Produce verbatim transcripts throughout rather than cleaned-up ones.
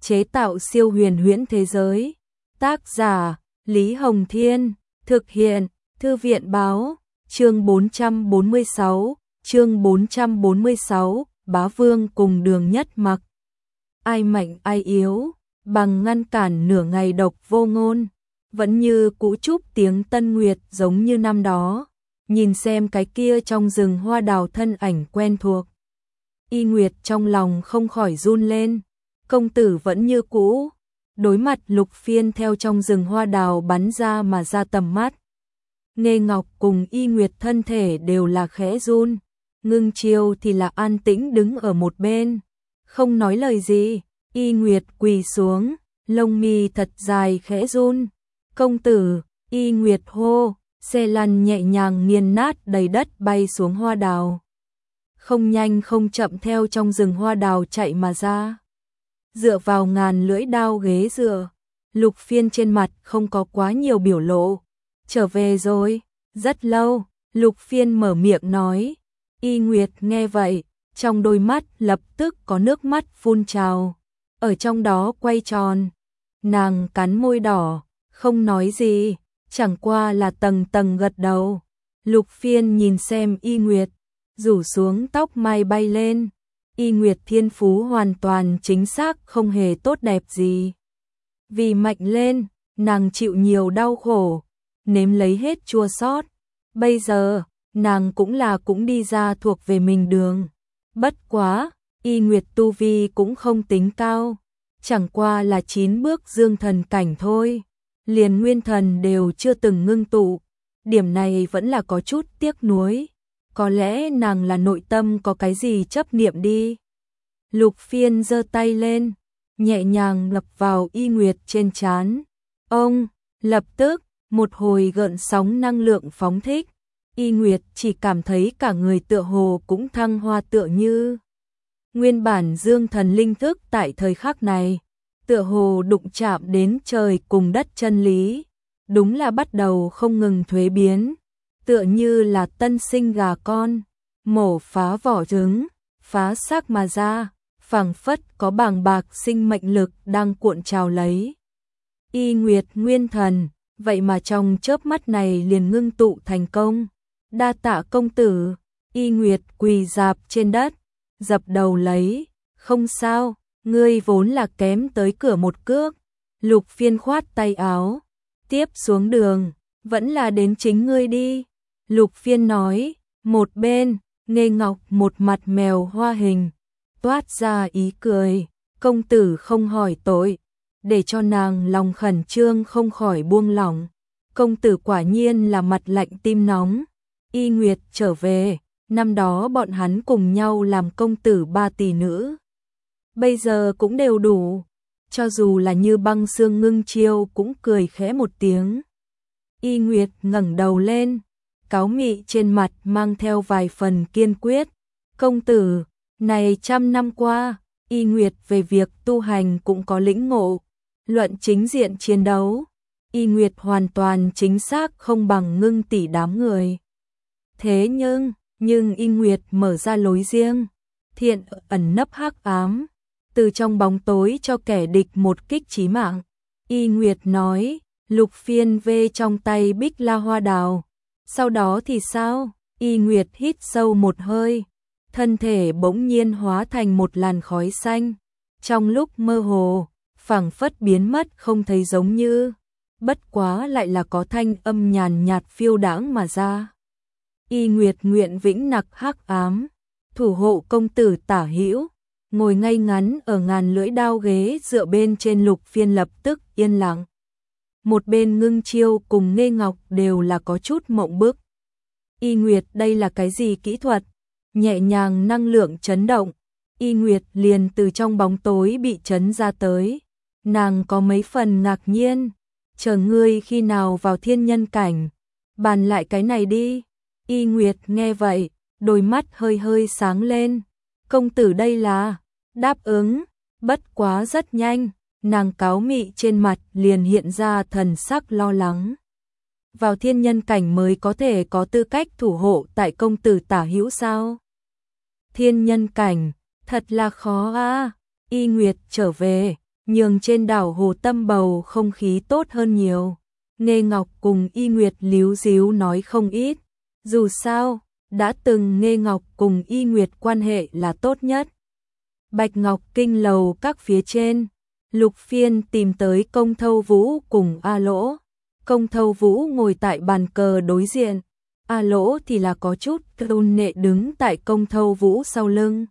chế tạo siêu huyền huyễn thế giới. Tác giả Lý Hồng Thiên, thực hiện Thư viện Báo, chương bốn trăm bốn mươi sáu, chương bốn trăm bốn mươi sáu, Bá Vương cùng Đường Nhất Mặc. Ai mạnh ai yếu, bằng ngăn cản nửa ngày độc vô ngôn, vẫn như cũ chúc tiếng Tân Nguyệt giống như năm đó, nhìn xem cái kia trong rừng hoa đào thân ảnh quen thuộc. Y Nguyệt trong lòng không khỏi run lên, công tử vẫn như cũ, đối mặt Lục Phiên theo trong rừng hoa đào bắn ra mà ra tầm mắt. Nghê Ngọc cùng Y Nguyệt thân thể đều là khẽ run, Ngưng Chiêu thì là an tĩnh đứng ở một bên, không nói lời gì. Y Nguyệt quỳ xuống, lông mi thật dài khẽ run. Công tử, Y Nguyệt hô, xe lăn nhẹ nhàng nghiền nát đầy đất bay xuống hoa đào. Không nhanh không chậm theo trong rừng hoa đào chạy mà ra. Dựa vào ngàn lưỡi đao ghế dựa, Lục Phiên trên mặt không có quá nhiều biểu lộ. Trở về rồi, rất lâu, Lục Phiên mở miệng nói. Y Nguyệt nghe vậy, trong đôi mắt lập tức có nước mắt phun trào, ở trong đó quay tròn. Nàng cắn môi đỏ, không nói gì, chẳng qua là tầng tầng gật đầu. Lục Phiên nhìn xem Y Nguyệt, rủ xuống tóc mai bay lên. Y Nguyệt thiên phú hoàn toàn chính xác không hề tốt đẹp gì. Vì mạnh lên, nàng chịu nhiều đau khổ, nếm lấy hết chua xót. Bây giờ, nàng cũng là cũng đi ra thuộc về mình đường. Bất quá, Y Nguyệt tu vi cũng không tính cao, chẳng qua là chín bước dương thần cảnh thôi, liền nguyên thần đều chưa từng ngưng tụ, điểm này vẫn là có chút tiếc nuối, có lẽ nàng là nội tâm có cái gì chấp niệm đi. Lục Phiên giơ tay lên, nhẹ nhàng lập vào Y Nguyệt trên trán. Ông, lập tức, một hồi gợn sóng năng lượng phóng thích, Y Nguyệt chỉ cảm thấy cả người tựa hồ cũng thăng hoa tựa như. Nguyên bản dương thần linh thức tại thời khắc này, tựa hồ đụng chạm đến trời cùng đất chân lý, đúng là bắt đầu không ngừng thuế biến, tựa như là tân sinh gà con, mổ phá vỏ trứng, phá xác mà ra, phảng phất có bàng bạc sinh mệnh lực đang cuộn trào lấy. Y Nguyệt nguyên thần, vậy mà trong chớp mắt này liền ngưng tụ thành công. Đa tạ công tử. Y Nguyệt quỳ dạp trên đất, dập đầu lấy. Không sao, ngươi vốn là kém tới cửa một cước. Lục Phiên khoát tay áo, tiếp xuống đường, vẫn là đến chính ngươi đi. Lục Phiên nói. Một bên, Nghê Ngọc một mặt mèo hoa hình, toát ra ý cười. Công tử không hỏi tội, để cho nàng lòng khẩn trương không khỏi buông lỏng. Công tử quả nhiên là mặt lạnh tim nóng. Y Nguyệt trở về, năm đó bọn hắn cùng nhau làm công tử ba tỷ nữ. Bây giờ cũng đều đủ, cho dù là như băng xương Ngưng Chiêu cũng cười khẽ một tiếng. Y Nguyệt ngẩng đầu lên, cáo mị trên mặt mang theo vài phần kiên quyết. Công tử, này trăm năm qua, Y Nguyệt về việc tu hành cũng có lĩnh ngộ, luận chính diện chiến đấu, Y Nguyệt hoàn toàn chính xác không bằng Ngưng tỷ đám người. Thế nhưng, nhưng Y Nguyệt mở ra lối riêng, thiện ẩn nấp hắc ám, từ trong bóng tối cho kẻ địch một kích chí mạng. Y Nguyệt nói. Lục Phiên vê trong tay bích la hoa đào. Sau đó thì sao? Y Nguyệt hít sâu một hơi, thân thể bỗng nhiên hóa thành một làn khói xanh, trong lúc mơ hồ, phảng phất biến mất không thấy giống như, bất quá lại là có thanh âm nhàn nhạt phiêu đãng mà ra. Y Nguyệt nguyện vĩnh nặc hắc ám, thủ hộ công tử Tả Hữu, ngồi ngay ngắn ở ngàn lưỡi đao ghế dựa bên trên. Lục Phiên lập tức yên lặng. Một bên Ngưng Chiêu cùng Nghê Ngọc đều là có chút mộng bức. Y Nguyệt đây là cái gì kỹ thuật? Nhẹ nhàng năng lượng chấn động, Y Nguyệt liền từ trong bóng tối bị chấn ra tới. Nàng có mấy phần ngạc nhiên, chờ ngươi khi nào vào thiên nhân cảnh, bàn lại cái này đi. Y Nguyệt nghe vậy, đôi mắt hơi hơi sáng lên. Công tử đây là đáp ứng, bất quá rất nhanh, nàng cáo mị trên mặt liền hiện ra thần sắc lo lắng. Vào thiên nhân cảnh mới có thể có tư cách thủ hộ tại công tử Tả Hữu sao? Thiên nhân cảnh, thật là khó a. À. Y Nguyệt trở về, nhường trên đảo Hồ Tâm bầu không khí tốt hơn nhiều. Nghê Ngọc cùng Y Nguyệt líu díu nói không ít. Dù sao, đã từng Nghê Ngọc cùng Y Nguyệt quan hệ là tốt nhất. Bạch Ngọc Kinh lầu các phía trên, Lục Phiên tìm tới Công Thâu Vũ cùng A Lỗ. Công Thâu Vũ ngồi tại bàn cờ đối diện, A Lỗ thì là có chút tôn nệ đứng tại Công Thâu Vũ sau lưng.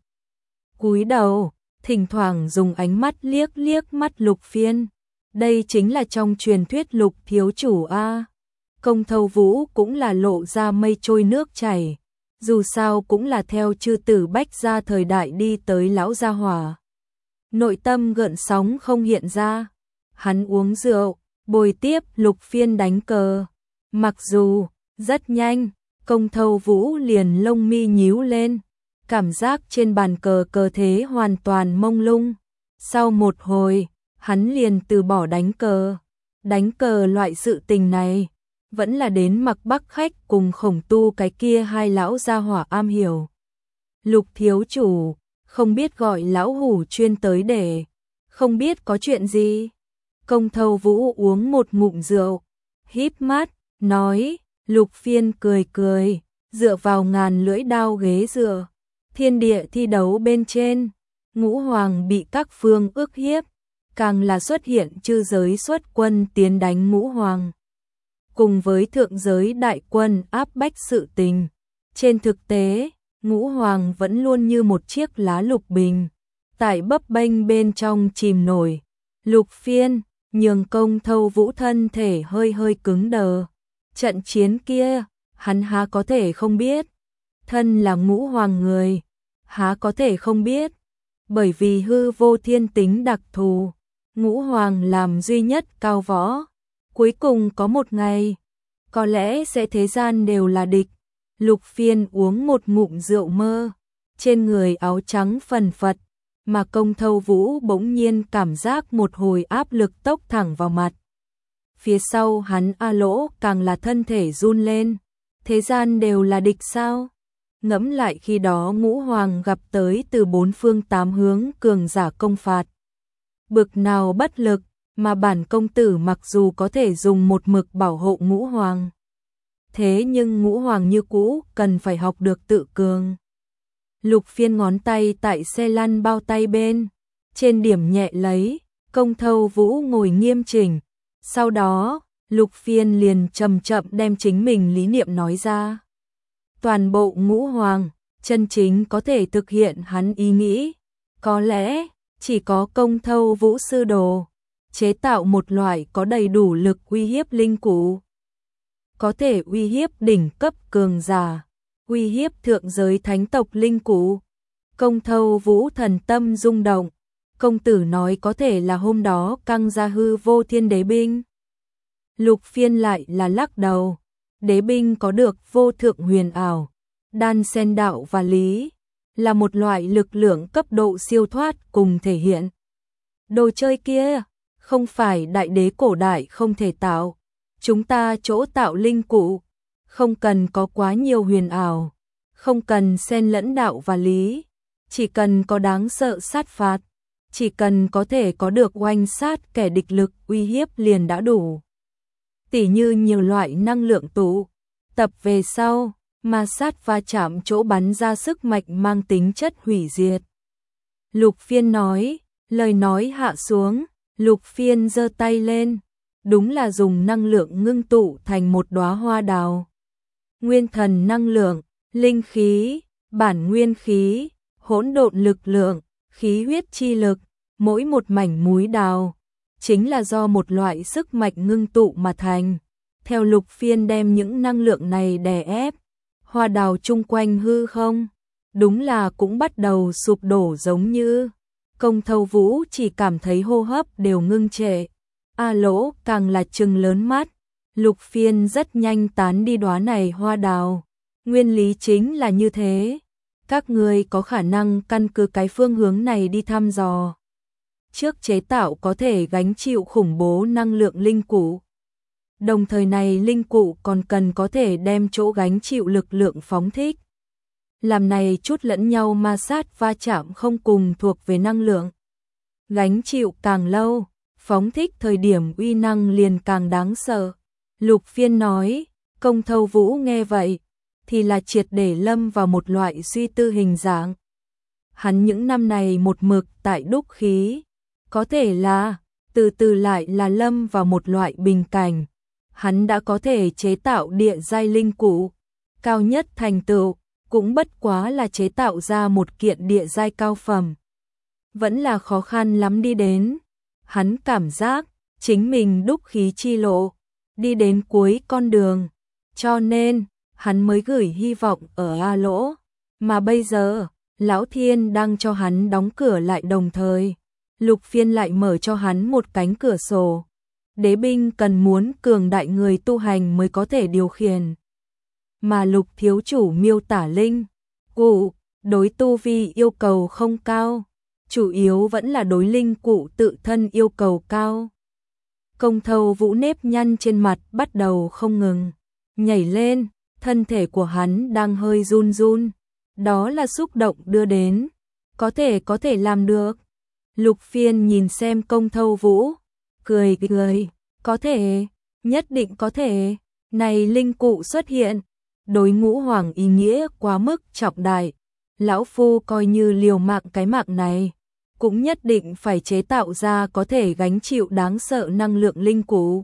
Cúi đầu, thỉnh thoảng dùng ánh mắt liếc liếc mắt Lục Phiên. Đây chính là trong truyền thuyết Lục thiếu chủ A. Công Thâu Vũ cũng là lộ ra mây trôi nước chảy. Dù sao cũng là theo chư tử Bách gia thời đại đi tới lão gia hỏa. Nội tâm gợn sóng không hiện ra. Hắn uống rượu, bồi tiếp Lục Phiên đánh cờ. Mặc dù, rất nhanh, Công Thâu Vũ liền lông mi nhíu lên. Cảm giác trên bàn cờ cờ thế hoàn toàn mông lung. Sau một hồi, hắn liền từ bỏ đánh cờ. Đánh cờ loại sự tình này, vẫn là đến Mặc Bắc Khách cùng Khổng Tu cái kia hai lão gia hỏa am hiểu. Lục thiếu chủ, không biết gọi lão hủ chuyên tới để, không biết có chuyện gì. Công Thâu Vũ uống một ngụm rượu, híp mắt, nói. Lục Phiên cười cười, dựa vào ngàn lưỡi đao ghế dựa. Thiên địa thi đấu bên trên, Ngũ Hoàng bị các phương ức hiếp, càng là xuất hiện chư giới xuất quân tiến đánh Ngũ Hoàng. Cùng với thượng giới đại quân áp bách sự tình. Trên thực tế, Ngũ Hoàng vẫn luôn như một chiếc lá lục bình, tại bấp bênh bên trong chìm nổi. Lục Phiên, nhường Công Thâu Vũ thân thể hơi hơi cứng đờ. Trận chiến kia, hắn há có thể không biết. Thân là Ngũ Hoàng người, há có thể không biết. Bởi vì hư vô thiên tính đặc thù, Ngũ Hoàng làm duy nhất cao võ. Cuối cùng có một ngày, có lẽ sẽ thế gian đều là địch. Lục Phiên uống một ngụm rượu mơ, trên người áo trắng phần phật, mà Công Thâu Vũ bỗng nhiên cảm giác một hồi áp lực tốc thẳng vào mặt. Phía sau hắn A Lỗ càng là thân thể run lên. Thế gian đều là địch sao? Ngẫm lại khi đó Ngũ Hoàng gặp tới từ bốn phương tám hướng cường giả công phạt. Bực nào bất lực, mà bản công tử mặc dù có thể dùng một mực bảo hộ Ngũ Hoàng. Thế nhưng Ngũ Hoàng như cũ cần phải học được tự cường. Lục Phiên ngón tay tại xe lăn bao tay bên, trên điểm nhẹ lấy, Công Thâu Vũ ngồi nghiêm chỉnh. Sau đó, Lục Phiên liền chậm chậm đem chính mình lý niệm nói ra. Toàn bộ Ngũ Hoàng, chân chính có thể thực hiện hắn ý nghĩ. Có lẽ, chỉ có Công Thâu Vũ sư đồ, chế tạo một loại có đầy đủ lực uy hiếp linh cụ. Có thể uy hiếp đỉnh cấp cường giả, uy hiếp thượng giới thánh tộc linh cụ. Công Thâu Vũ thần tâm rung động. Công tử nói có thể là hôm đó căng ra hư vô thiên đế binh. Lục Phiên lại là lắc đầu. Đế binh có được vô thượng huyền ảo, đan xen đạo và lý, là một loại lực lượng cấp độ siêu thoát cùng thể hiện. Đồ chơi kia, không phải đại đế cổ đại không thể tạo. Chúng ta chỗ tạo linh cụ, không cần có quá nhiều huyền ảo, không cần xen lẫn đạo và lý, chỉ cần có đáng sợ sát phạt. Chỉ cần có thể có được oanh sát kẻ địch lực uy hiếp liền đã đủ. Tỉ như nhiều loại năng lượng tụ tập về sau, ma sát va chạm chỗ bắn ra sức mạnh mang tính chất hủy diệt. Lục Phiên nói, lời nói hạ xuống, Lục Phiên giơ tay lên, đúng là dùng năng lượng ngưng tụ thành một đóa hoa đào. Nguyên thần năng lượng, linh khí, bản nguyên khí, hỗn độn lực lượng, khí huyết chi lực, mỗi một mảnh múi đào, chính là do một loại sức mạnh ngưng tụ mà thành. Theo Lục Phiên đem những năng lượng này đè ép, hoa đào chung quanh hư không, đúng là cũng bắt đầu sụp đổ giống như. Công Thâu Vũ chỉ cảm thấy hô hấp đều ngưng trệ. A Lỗ càng là trừng lớn mắt. Lục Phiên rất nhanh tán đi đóa này hoa đào. Nguyên lý chính là như thế. Các người có khả năng căn cứ cái phương hướng này đi thăm dò. Trước chế tạo có thể gánh chịu khủng bố năng lượng linh cụ. Đồng thời này linh cụ còn cần có thể đem chỗ gánh chịu lực lượng phóng thích. Làm này chút lẫn nhau ma sát va chạm không cùng thuộc về năng lượng. gánh chịu càng lâu, phóng thích thời điểm uy năng liền càng đáng sợ. Lục Phiên nói, Công Thâu Vũ nghe vậy, thì là triệt để lâm vào một loại suy tư hình dạng. Hắn những năm này một mực tại đúc khí, có thể là, từ từ lại là lâm vào một loại bình cảnh. Hắn đã có thể chế tạo địa giai linh cụ, cao nhất thành tựu, cũng bất quá là chế tạo ra một kiện địa giai cao phẩm. Vẫn là khó khăn lắm đi đến. Hắn cảm giác, chính mình đúc khí chi lộ, đi đến cuối con đường. Cho nên, hắn mới gửi hy vọng ở A Lỗ. Mà bây giờ, Lão Thiên đang cho hắn đóng cửa lại đồng thời. Lục Phiên lại mở cho hắn một cánh cửa sổ. Đế binh cần muốn cường đại người tu hành mới có thể điều khiển. Mà Lục thiếu chủ miêu tả linh cụ, đối tu vi yêu cầu không cao, chủ yếu vẫn là đối linh cụ tự thân yêu cầu cao. Công Thâu Vũ nếp nhăn trên mặt bắt đầu không ngừng nhảy lên, thân thể của hắn đang hơi run run, đó là xúc động đưa đến, có thể có thể làm được. Lục Phiên nhìn xem Công Thâu Vũ, cười cười, có thể, nhất định có thể, này linh cụ xuất hiện, đối Ngũ Hoàng ý nghĩa quá mức trọng đại, lão phu coi như liều mạng cái mạng này, cũng nhất định phải chế tạo ra có thể gánh chịu đáng sợ năng lượng linh cụ.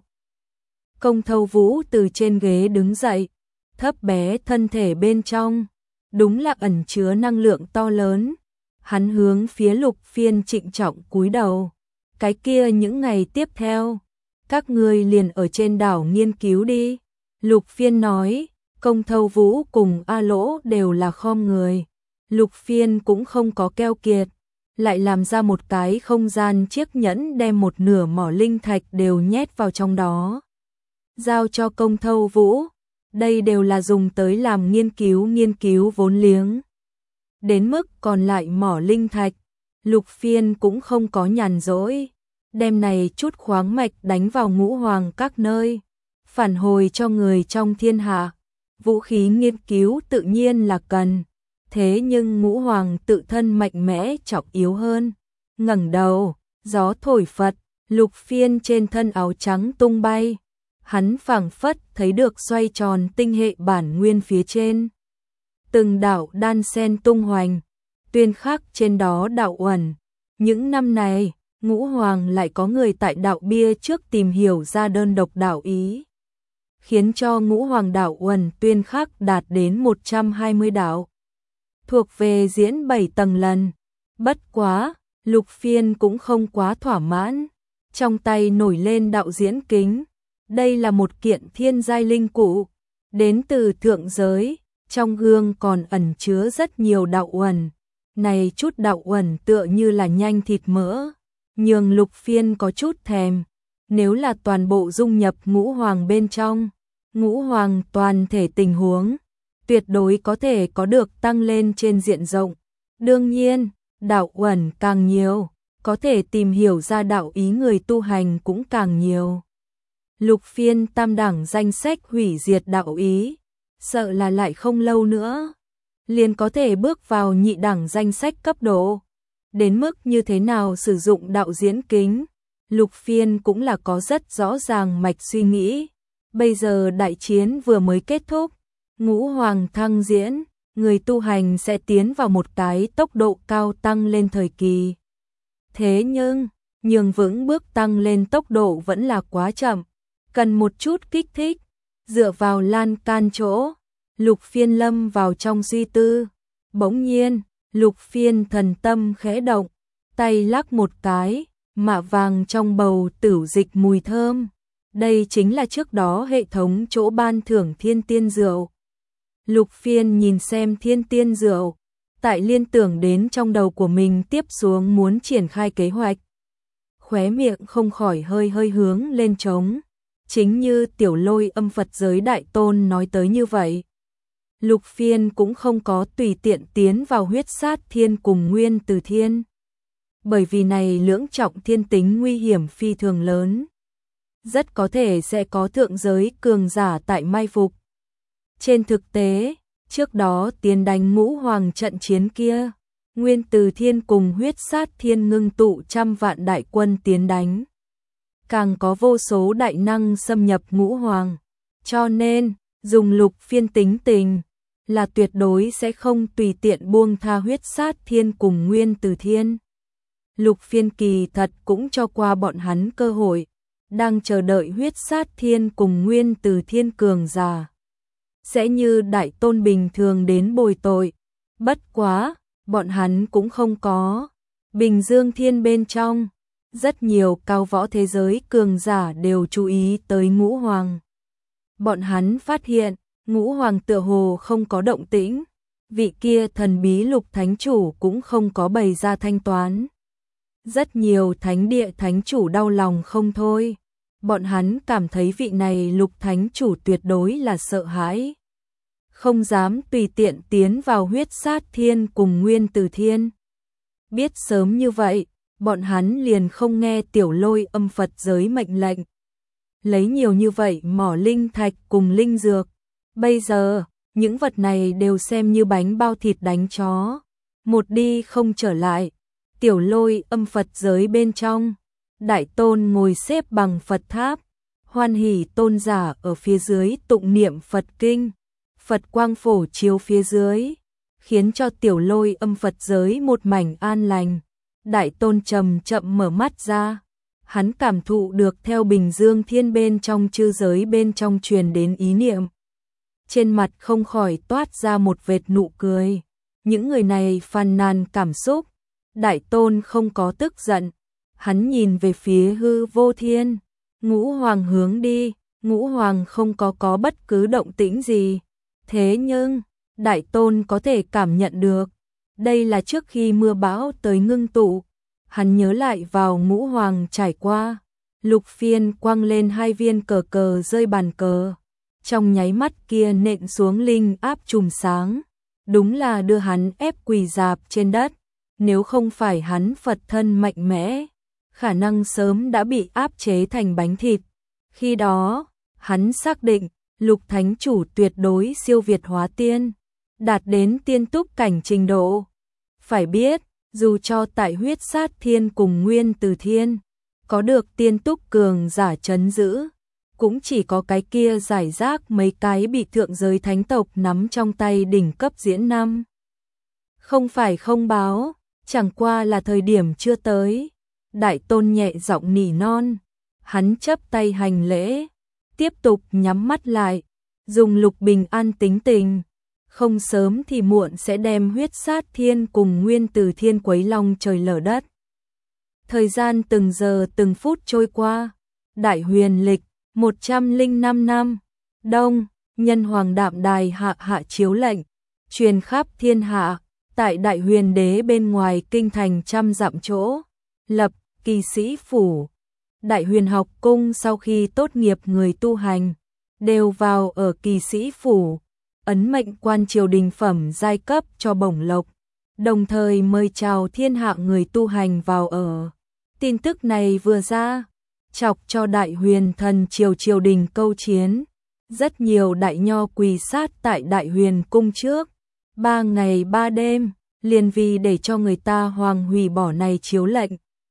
Công Thâu Vũ từ trên ghế đứng dậy, thấp bé thân thể bên trong, đúng là ẩn chứa năng lượng to lớn. Hắn hướng phía Lục Phiên trịnh trọng cúi đầu. Cái kia những ngày tiếp theo, các ngươi liền ở trên đảo nghiên cứu đi. Lục Phiên nói, Công Thâu Vũ cùng A Lỗ đều là khom người. Lục Phiên cũng không có keo kiệt, lại làm ra một cái không gian chiếc nhẫn đem một nửa mỏ linh thạch đều nhét vào trong đó. Giao cho Công Thâu Vũ, đây đều là dùng tới làm nghiên cứu nghiên cứu vốn liếng. Đến mức còn lại mỏ linh thạch, Lục Phiên cũng không có nhàn rỗi, đem này chút khoáng mạch đánh vào Ngũ Hoàng các nơi, phản hồi cho người trong thiên hạ. Vũ khí nghiên cứu tự nhiên là cần, thế nhưng Ngũ Hoàng tự thân mạnh mẽ trọng yếu hơn. Ngẩng đầu, gió thổi phật, Lục Phiên trên thân áo trắng tung bay, hắn phảng phất thấy được xoay tròn tinh hệ bản nguyên phía trên. Từng đạo đan sen tung hoành, tuyên khắc trên đó đạo uẩn. Những năm này, Ngũ Hoàng lại có người tại đạo bia trước tìm hiểu ra đơn độc đạo ý, khiến cho Ngũ Hoàng đạo uẩn tuyên khắc đạt đến một trăm hai mươi đạo, thuộc về diễn bảy tầng lần. Bất quá, Lục Phiên cũng không quá thỏa mãn, trong tay nổi lên đạo diễn kính. Đây là một kiện thiên giai linh cụ, đến từ thượng giới, trong gương còn ẩn chứa rất nhiều đạo uẩn. Này chút đạo uẩn tựa như là nhanh thịt mỡ, nhường Lục Phiên có chút thèm. Nếu là toàn bộ dung nhập Ngũ Hoàng bên trong, Ngũ Hoàng toàn thể tình huống, tuyệt đối có thể có được tăng lên trên diện rộng. Đương nhiên, đạo uẩn càng nhiều, có thể tìm hiểu ra đạo ý người tu hành cũng càng nhiều. Lục Phiên tam đẳng danh sách hủy diệt đạo ý, sợ là lại không lâu nữa, liền có thể bước vào nhị đẳng danh sách cấp độ. Đến mức như thế nào sử dụng đạo diễn kính, Lục Phiên cũng là có rất rõ ràng mạch suy nghĩ. Bây giờ đại chiến vừa mới kết thúc, Ngũ Hoàng thăng diễn, người tu hành sẽ tiến vào một cái tốc độ cao tăng lên thời kỳ. Thế nhưng, nhường vững bước tăng lên tốc độ vẫn là quá chậm, cần một chút kích thích. Dựa vào lan can chỗ, Lục Phiên lâm vào trong suy tư. Bỗng nhiên, Lục Phiên thần tâm khẽ động, tay lắc một cái, mạ vàng trong bầu tửu dịch mùi thơm. Đây chính là trước đó hệ thống chỗ ban thưởng thiên tiên rượu. Lục Phiên nhìn xem thiên tiên rượu, tại liên tưởng đến trong đầu của mình tiếp xuống muốn triển khai kế hoạch. Khóe miệng không khỏi hơi hơi hướng lên trống. Chính như Tiểu Lôi Âm Phật giới đại tôn nói tới như vậy. Lục Phiên cũng không có tùy tiện tiến vào huyết sát thiên cùng nguyên từ thiên. Bởi vì này lưỡng trọng thiên tính nguy hiểm phi thường lớn. Rất có thể sẽ có thượng giới cường giả tại mai phục. Trên thực tế, trước đó tiến đánh Ngũ Hoàng trận chiến kia, Nguyên Từ Thiên cùng Huyết Sát Thiên ngưng tụ trăm vạn đại quân tiến đánh. Càng có vô số đại năng xâm nhập Ngũ Hoàng, cho nên, dùng Lục Phiên tính tình, là tuyệt đối sẽ không tùy tiện buông tha Huyết Sát Thiên cùng Nguyên Từ Thiên. Lục Phiên kỳ thật cũng cho qua bọn hắn cơ hội, đang chờ đợi Huyết Sát Thiên cùng Nguyên Từ Thiên cường giả sẽ như đại tôn bình thường đến bồi tội. Bất quá, bọn hắn cũng không có. Bình Dương Thiên bên trong, rất nhiều cao võ thế giới cường giả đều chú ý tới Ngũ Hoàng. Bọn hắn phát hiện, Ngũ Hoàng tựa hồ không có động tĩnh, vị kia thần bí Lục Thánh Chủ cũng không có bày ra thanh toán. Rất nhiều thánh địa thánh chủ đau lòng không thôi. Bọn hắn cảm thấy vị này Lục Thánh Chủ tuyệt đối là sợ hãi, không dám tùy tiện tiến vào Huyết Sát Thiên cùng Nguyên Từ Thiên. Biết sớm như vậy, bọn hắn liền không nghe Tiểu Lôi âm Phật giới mệnh lệnh, lấy nhiều như vậy mỏ linh thạch cùng linh dược. Bây giờ, những vật này đều xem như bánh bao thịt đánh chó, một đi không trở lại. Tiểu Lôi âm Phật giới bên trong, Đại Tôn ngồi xếp bằng Phật tháp, Hoan Hỷ tôn giả ở phía dưới tụng niệm Phật kinh, Phật quang phổ chiếu phía dưới, khiến cho Tiểu Lôi âm Phật giới một mảnh an lành. Đại Tôn chậm chậm mở mắt ra, hắn cảm thụ được theo Bình Dương Thiên bên trong chư giới bên trong truyền đến ý niệm. Trên mặt không khỏi toát ra một vệt nụ cười. Những người này phàn nàn cảm xúc, Đại Tôn không có tức giận, hắn nhìn về phía hư vô thiên, Ngũ Hoàng hướng đi, Ngũ Hoàng không có có bất cứ động tĩnh gì. Thế nhưng, Đại Tôn có thể cảm nhận được, đây là trước khi mưa bão tới ngưng tụ. Hắn nhớ lại vào Ngũ Hoàng trải qua, Lục Phiên quăng lên hai viên cờ cờ rơi bàn cờ, trong nháy mắt kia nện xuống linh áp chùm sáng, đúng là đưa hắn ép quỳ dạp trên đất. Nếu không phải hắn Phật thân mạnh mẽ, khả năng sớm đã bị áp chế thành bánh thịt. Khi đó, hắn xác định, Lục Thánh Chủ tuyệt đối siêu việt hóa tiên, đạt đến tiên túc cảnh trình độ. Phải biết, dù cho tại Huyết Sát Thiên cùng Nguyên Từ Thiên, có được tiên túc cường giả trấn giữ, cũng chỉ có cái kia giải rác mấy cái bị thượng giới thánh tộc nắm trong tay đỉnh cấp diễn năm. Không phải không báo, chẳng qua là thời điểm chưa tới. Đại Tôn nhẹ giọng nỉ non, hắn chấp tay hành lễ, tiếp tục nhắm mắt lại, dùng Lục Bình An tính tình, không sớm thì muộn sẽ đem Huyết Sát Thiên cùng Nguyên Từ Thiên quấy long trời lở đất. Thời gian từng giờ từng phút trôi qua, Đại Huyền lịch một trăm lẻ năm năm, Đông, Nhân Hoàng Đạm Đài hạ hạ chiếu lệnh, truyền khắp thiên hạ, tại Đại Huyền Đế bên ngoài kinh thành trăm dặm chỗ, lập Kỳ Sĩ phủ. Đại Huyền học cung sau khi tốt nghiệp người tu hành đều vào ở Kỳ Sĩ phủ, ấn mệnh quan triều đình phẩm giai cấp cho bổng lộc, đồng thời mời chào thiên hạ người tu hành vào ở. Tin tức này vừa ra, chọc cho Đại Huyền thần triều triều đình câu chiến, rất nhiều đại nho quỳ sát tại Đại Huyền cung trước, ba ngày ba đêm, liền vì để cho người ta hoàng hủy bỏ này chiếu lệnh.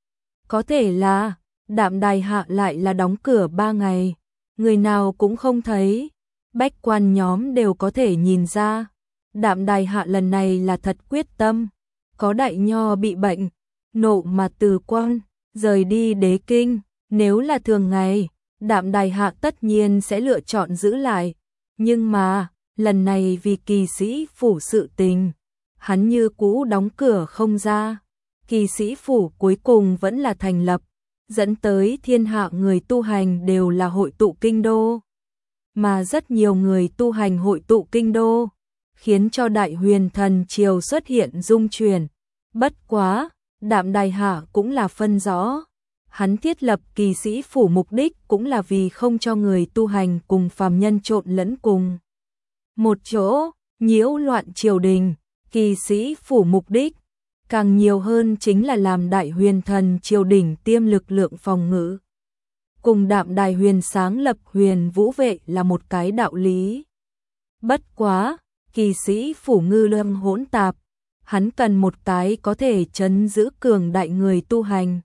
Có thể là, Đạm Đài hạ lại là đóng cửa ba ngày, người nào cũng không thấy, bách quan nhóm đều có thể nhìn ra, Đạm Đài hạ lần này là thật quyết tâm. Có đại nho bị bệnh, nộ mà từ quan, rời đi đế kinh, nếu là thường ngày, Đạm Đài hạ tất nhiên sẽ lựa chọn giữ lại, nhưng mà, lần này vì Kỳ Sĩ phủ sự tình, hắn như cũ đóng cửa không ra. Kỳ Sĩ phủ cuối cùng vẫn là thành lập, dẫn tới thiên hạ người tu hành đều là hội tụ kinh đô. Mà rất nhiều người tu hành hội tụ kinh đô, khiến cho Đại Huyền thần triều xuất hiện dung chuyển. Bất quá, Đạm Đài hạ cũng là phân rõ, hắn thiết lập Kỳ Sĩ phủ mục đích cũng là vì không cho người tu hành cùng phàm nhân trộn lẫn cùng một chỗ, nhiễu loạn triều đình. Kỳ Sĩ phủ mục đích càng nhiều hơn chính là làm Đại Huyền thần triều đình tiêm lực lượng phòng ngự. Cùng Đạm Đài Huyền sáng lập Huyền Vũ vệ là một cái đạo lý. Bất quá, Kỳ Sĩ phủ ngư lương hỗn tạp, hắn cần một cái có thể trấn giữ cường đại người tu hành.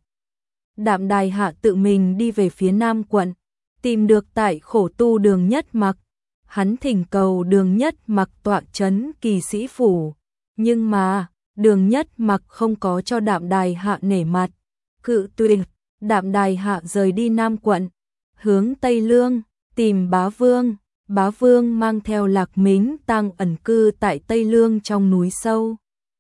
Đạm Đài Hạ tự mình đi về phía Nam quận, tìm được tại khổ tu Đường Nhất Mặc. Hắn thỉnh cầu Đường Nhất Mặc tọa trấn Kỳ Sĩ phủ, nhưng mà Đường Nhất Mặc không có cho Đạm Đài Hạ nể mặt, cự tuyệt. Đạm Đài Hạ rời đi Nam quận, hướng Tây Lương tìm Bá Vương. Bá Vương mang theo Lạc Mính Tăng ẩn cư tại Tây Lương trong núi sâu.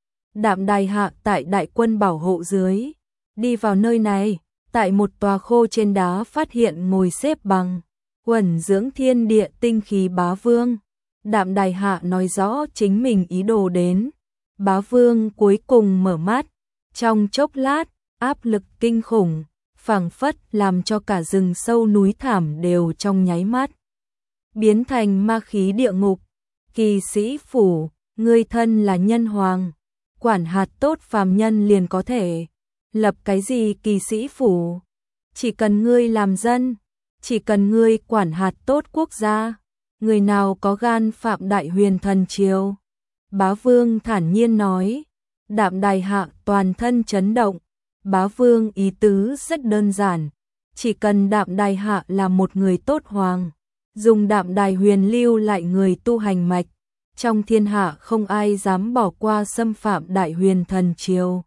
Đạm Đài Hạ tại đại quân bảo hộ dưới đi vào nơi này, tại một tòa khô trên đá phát hiện ngồi xếp bằng quẩn dưỡng thiên địa tinh khí Bá Vương. Đạm Đài Hạ nói rõ chính mình ý đồ đến. Bá Vương cuối cùng mở mắt, trong chốc lát, áp lực kinh khủng, phảng phất làm cho cả rừng sâu núi thảm đều trong nháy mắt biến thành ma khí địa ngục. Kỳ Sĩ phủ, ngươi thân là nhân hoàng, quản hạt tốt phàm nhân liền có thể. Lập cái gì Kỳ Sĩ phủ? Chỉ cần ngươi làm dân, chỉ cần ngươi quản hạt tốt quốc gia, người nào có gan phạm Đại Huyền thần triều? Bá Vương thản nhiên nói. Đạm Đài Hạ toàn thân chấn động. Bá Vương ý tứ rất đơn giản, chỉ cần Đạm Đài Hạ là một người tốt hoàng, dùng Đạm Đài Huyền lưu lại người tu hành mạch, trong thiên hạ không ai dám bỏ qua xâm phạm Đại Huyền thần triều.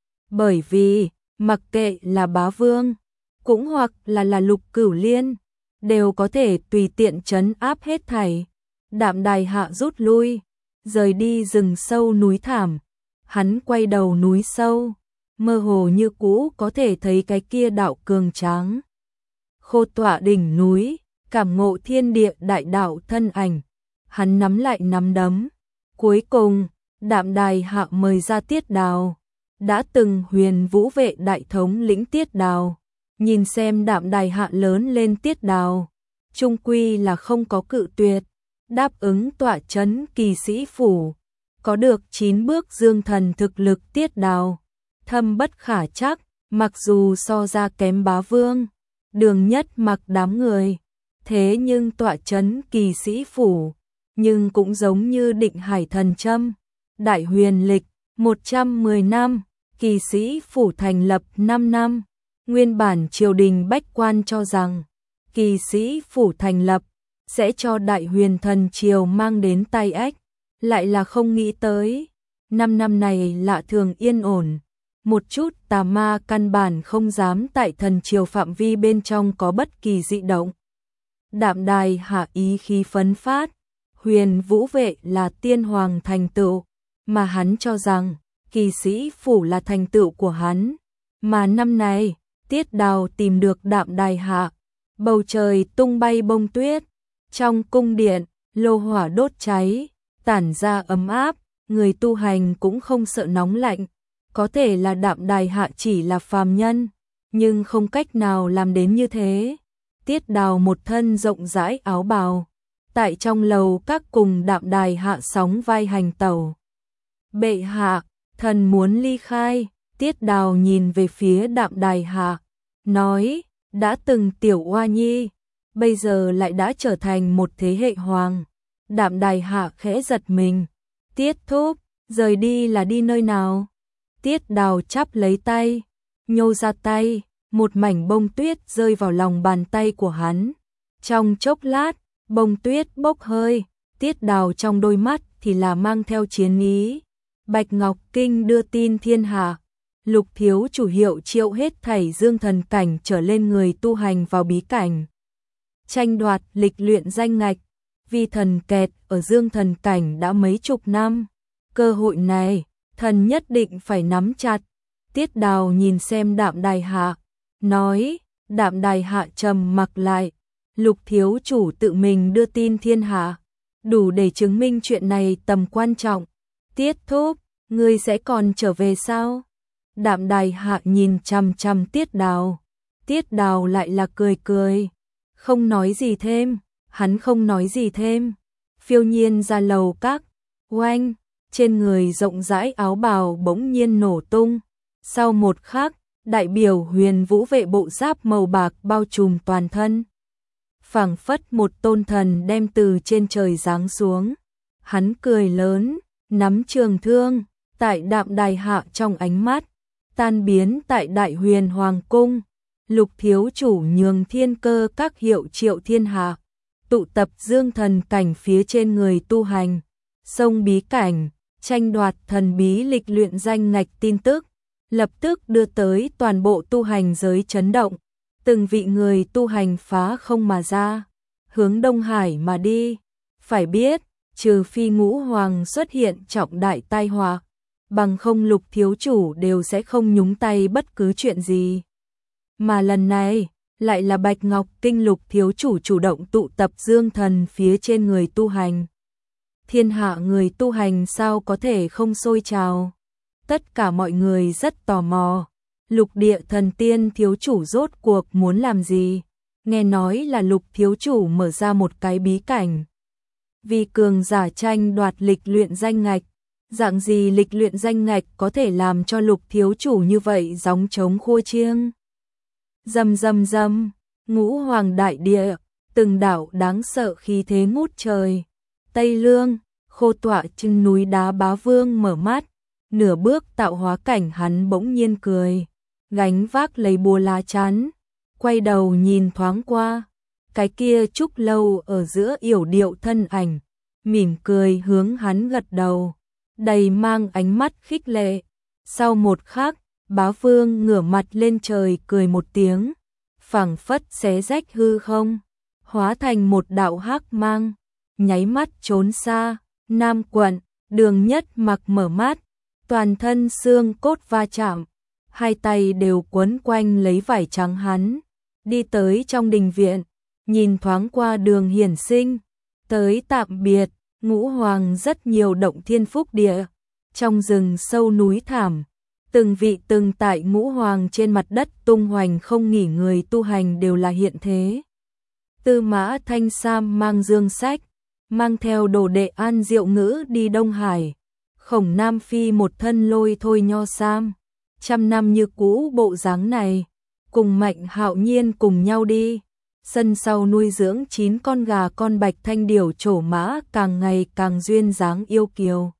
Bởi vì, mặc kệ là Bá Vương, cũng hoặc là là Lục Cửu Liên, đều có thể tùy tiện trấn áp hết thảy. Đạm Đài Hạ rút lui, rời đi rừng sâu núi thảm. Hắn quay đầu núi sâu, mơ hồ như cũ có thể thấy cái kia đạo cường tráng khô tọa đỉnh núi, cảm ngộ thiên địa đại đạo thân ảnh. Hắn nắm lại nắm đấm. Cuối cùng, Đạm Đài Hạ mời ra Tiết Đào, đã từng Huyền Vũ vệ đại thống lĩnh Tiết Đào. Nhìn xem Đạm Đài Hạ lớn lên Tiết Đào, chung quy là không có cự tuyệt, đáp ứng tọa trấn Kỳ Sĩ phủ. Có được chín bước dương thần thực lực Tiết Đào, thâm bất khả trắc, mặc dù so ra kém Bá Vương, Đường Nhất Mặc đám người, thế nhưng tọa trấn Kỳ Sĩ phủ, nhưng cũng giống như định hải thần châm. Đại Huyền lịch một trăm mười năm, Kỳ Sĩ phủ thành lập năm năm. Nguyên bản triều đình bách quan cho rằng Kỳ Sĩ phủ thành lập sẽ cho Đại Huyền thần triều mang đến tai ách, lại là không nghĩ tới năm năm này lạ thường yên ổn, một chút tà ma căn bản không dám tại thần triều phạm vi bên trong có bất kỳ dị động. Đạm Đài Hạ ý khí phấn phát, Huyền Vũ vệ là tiên hoàng thành tựu, mà hắn cho rằng Kỳ Sĩ phủ là thành tựu của hắn. Mà năm nay, Tiết Đào tìm được Đạm Đài Hạ, bầu trời tung bay bông tuyết, trong cung điện, lô hỏa đốt cháy, tản ra ấm áp, người tu hành cũng không sợ nóng lạnh. Có thể là Đạm Đài Hạ chỉ là phàm nhân, nhưng không cách nào làm đến như thế. Tiết Đào một thân rộng rãi áo bào, tại trong lầu các cùng Đạm Đài Hạ sóng vai hành tẩu. Bệ hạ, thần muốn ly khai. Tiết Đào nhìn về phía Đạm Đài Hạ, nói, đã từng tiểu oa nhi, bây giờ lại đã trở thành một thế hệ hoàng. Đạm Đài Hạ khẽ giật mình. Tiết thúc, rời đi là đi nơi nào? Tiết Đào chắp lấy tay, nhô ra tay, một mảnh bông tuyết rơi vào lòng bàn tay của hắn. Trong chốc lát, bông tuyết bốc hơi, Tiết Đào trong đôi mắt thì là mang theo chiến ý. Bạch Ngọc Kinh đưa tin thiên hạ, Lục thiếu chủ hiệu triệu hết thảy dương thần cảnh trở lên người tu hành vào bí cảnh, tranh đoạt lịch luyện danh ngạch. Vi thần kẹt ở dương thần cảnh đã mấy chục năm, cơ hội này thần nhất định phải nắm chặt. Tiết Đào nhìn xem Đạm Đài Hạ, nói. Đạm Đài Hạ trầm mặc lại. Lục thiếu chủ tự mình đưa tin thiên hạ, đủ để chứng minh chuyện này tầm quan trọng. Tiết thúc, ngươi sẽ còn trở về sao? Đạm Đài Hạ nhìn chằm chằm Tiết Đào. Tiết Đào lại là cười cười, không nói gì thêm. Hắn không nói gì thêm, phiêu nhiên ra lầu các. Oanh, trên người rộng rãi áo bào bỗng nhiên nổ tung. Sau một khắc, đại biểu Huyền Vũ vệ bộ giáp màu bạc bao trùm toàn thân, phảng phất một tôn thần đem từ trên trời giáng xuống. Hắn cười lớn, nắm trường thương, tại đạm đài hạ trong ánh mắt, tan biến tại Đại Huyền Hoàng cung. Lục thiếu chủ nhường thiên cơ các hiệu triệu thiên hạ, tụ tập dương thần cảnh phía trên người tu hành, sông bí cảnh, tranh đoạt thần bí lịch luyện danh ngạch tin tức, lập tức đưa tới toàn bộ tu hành giới chấn động, từng vị người tu hành phá không mà ra, hướng Đông Hải mà đi. Phải biết, trừ phi Ngũ Hoàng xuất hiện trọng đại tai họa, bằng không Lục thiếu chủ đều sẽ không nhúng tay bất cứ chuyện gì. Mà lần này, lại là Bạch Ngọc Kinh Lục thiếu chủ chủ động tụ tập dương thần phía trên người tu hành. Thiên hạ người tu hành sao có thể không sôi trào? Tất cả mọi người rất tò mò. Lục địa thần tiên thiếu chủ rốt cuộc muốn làm gì? Nghe nói là Lục thiếu chủ mở ra một cái bí cảnh. Vì cường giả tranh đoạt lịch luyện danh ngạch. Dạng gì lịch luyện danh ngạch có thể làm cho Lục thiếu chủ như vậy gióng trống khua chiêng? Rầm rầm rầm, Ngũ Hoàng đại địa, từng đảo đáng sợ khí thế ngút trời. Tây Lương, khô tọa chân núi đá Bá Vương mở mắt, nửa bước tạo hóa cảnh hắn bỗng nhiên cười, gánh vác lấy bùa lá chắn, quay đầu nhìn thoáng qua, cái kia trúc lâu ở giữa yểu điệu thân ảnh, mỉm cười hướng hắn gật đầu, đầy mang ánh mắt khích lệ. Sau một khắc, Bá Vương ngửa mặt lên trời cười một tiếng, phảng phất xé rách hư không, hóa thành một đạo hắc mang, nháy mắt trốn xa. Nam quận, Đường Nhất Mặc mở mắt, toàn thân xương cốt va chạm, hai tay đều quấn quanh lấy vải trắng hắn, đi tới trong đình viện, nhìn thoáng qua Đường Hiển Sinh, tới tạm biệt. Ngũ Hoàng rất nhiều động thiên phúc địa, trong rừng sâu núi thảm, từng vị từng tại Ngũ Hoàng trên mặt đất tung hoành không nghỉ người tu hành đều là hiện thế. Tư Mã Thanh Sam mang dương sách, mang theo đồ đệ An Diệu Ngữ đi Đông Hải. Khổng Nam Phi một thân lôi thôi nho sam, trăm năm như cũ bộ dáng này, cùng Mạnh Hạo Nhiên cùng nhau đi. Sân sau nuôi dưỡng chín con gà con bạch thanh điểu trổ mã càng ngày càng duyên dáng yêu kiều.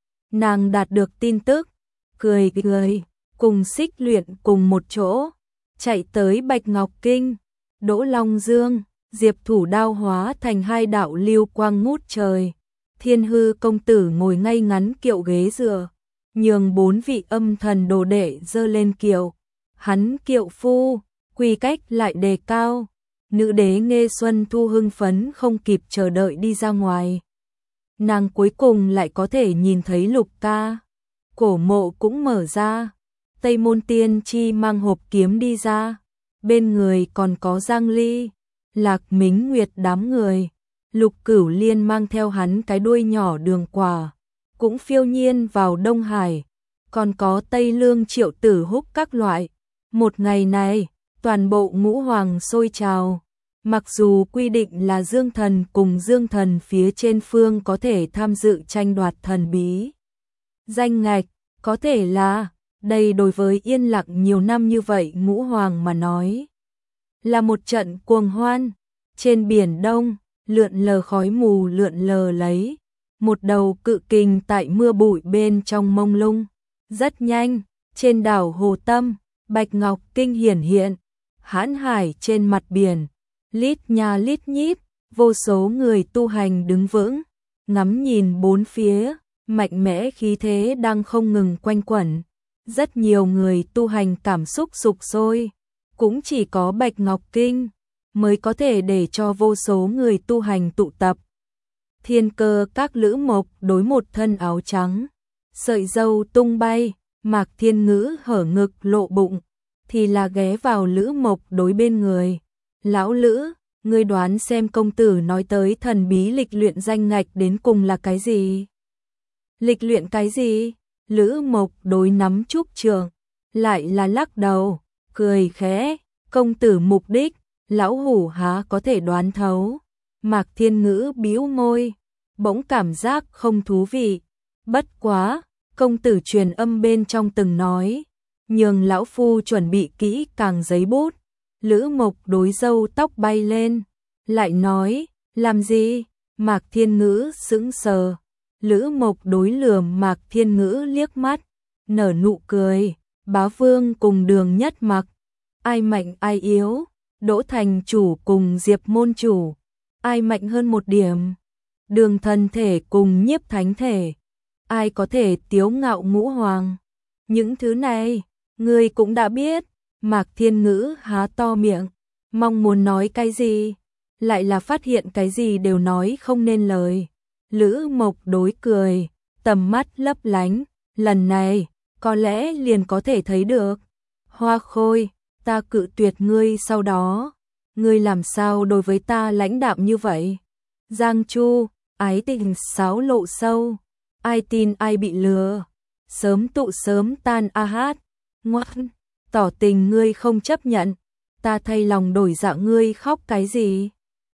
Nàng đạt được tin tức, cười cười, cùng Xích Luyện cùng một chỗ, chạy tới Bạch Ngọc Kinh. Đỗ Long Dương, Diệp Thủ Đao hóa thành hai đạo lưu quang ngút trời. Thiên Hư công tử ngồi ngay ngắn kiệu ghế dựa, nhường bốn vị âm thần đồ đệ dơ lên kiệu. Hắn kiệu phu, quy cách lại đề cao. Nữ đế Nghê Xuân Thu hưng phấn không kịp chờ đợi đi ra ngoài. Nàng cuối cùng lại có thể nhìn thấy Lục ca. Cổ mộ cũng mở ra. Tây Môn Tiên Chi mang hộp kiếm đi ra. Bên người còn có Giang Ly, Lạc Mính Nguyệt đám người. Lục Cửu Liên mang theo hắn cái đuôi nhỏ Đường Quả, cũng phiêu nhiên vào Đông Hải. Còn có Tây Lương Triệu Tử Húc các loại. Một ngày này, toàn bộ Ngũ Hoàng sôi trào. Mặc dù quy định là Dương Thần cùng Dương Thần phía trên phương có thể tham dự tranh đoạt thần bí danh ngạch, có thể là đây đối với yên lặng nhiều năm như vậy Ngũ Hoàng mà nói là một trận cuồng hoan. Trên biển Đông, lượn lờ khói mù lượn lờ lấy, một đầu cự kình tại mưa bụi bên trong mông lung. Rất nhanh, trên đảo Hồ Tâm, Bạch Ngọc Kinh hiển hiện, hãn hải trên mặt biển, lít nha lít nhít, vô số người tu hành đứng vững, ngắm nhìn bốn phía, mạnh mẽ khí thế đang không ngừng quanh quẩn. Rất nhiều người tu hành cảm xúc sục sôi, cũng chỉ có Bạch Ngọc Kinh mới có thể để cho vô số người tu hành tụ tập. Thiên Cơ các Lữ Mộc đối một thân áo trắng, sợi râu tung bay, Mạc Thiên Ngữ hở ngực lộ bụng, thì là ghé vào Lữ Mộc đối bên người. Lão Lữ, ngươi đoán xem công tử nói tới thần bí lịch luyện danh ngạch đến cùng là cái gì? Lịch luyện cái gì? Lữ Mộc đối nắm trúc trường, lại là lắc đầu, cười khẽ, công tử mục đích, lão hủ há có thể đoán thấu. Mạc Thiên Ngữ bĩu môi, bỗng cảm giác không thú vị. Bất quá, công tử truyền âm bên trong từng nói, nhường lão phu chuẩn bị kỹ càng giấy bút. Lữ Mộc đối râu tóc bay lên, lại nói, làm gì? Mạc Thiên Ngữ sững sờ, Lữ Mộc đối lườm Mạc Thiên Ngữ liếc mắt, nở nụ cười, Bá Vương cùng Đường Nhất Mặc, ai mạnh ai yếu, Đỗ thành chủ cùng Diệp môn chủ, ai mạnh hơn một điểm, Đường thần thể cùng Nhiếp thánh thể, ai có thể tiếu ngạo ngũ hoàng. Những thứ này, ngươi cũng đã biết. Mạc Thiên Ngữ há to miệng, mong muốn nói cái gì, lại là phát hiện cái gì đều nói không nên lời. Lữ Mộc đối cười, tầm mắt lấp lánh, lần này, có lẽ liền có thể thấy được. Hoa Khôi, ta cự tuyệt ngươi sau đó, ngươi làm sao đối với ta lãnh đạm như vậy? Giang Chu, ái tình sáo lộ sâu, ai tin ai bị lừa, sớm tụ sớm tan a hát, ngoan, tỏ tình ngươi không chấp nhận, ta thay lòng đổi dạ ngươi khóc cái gì?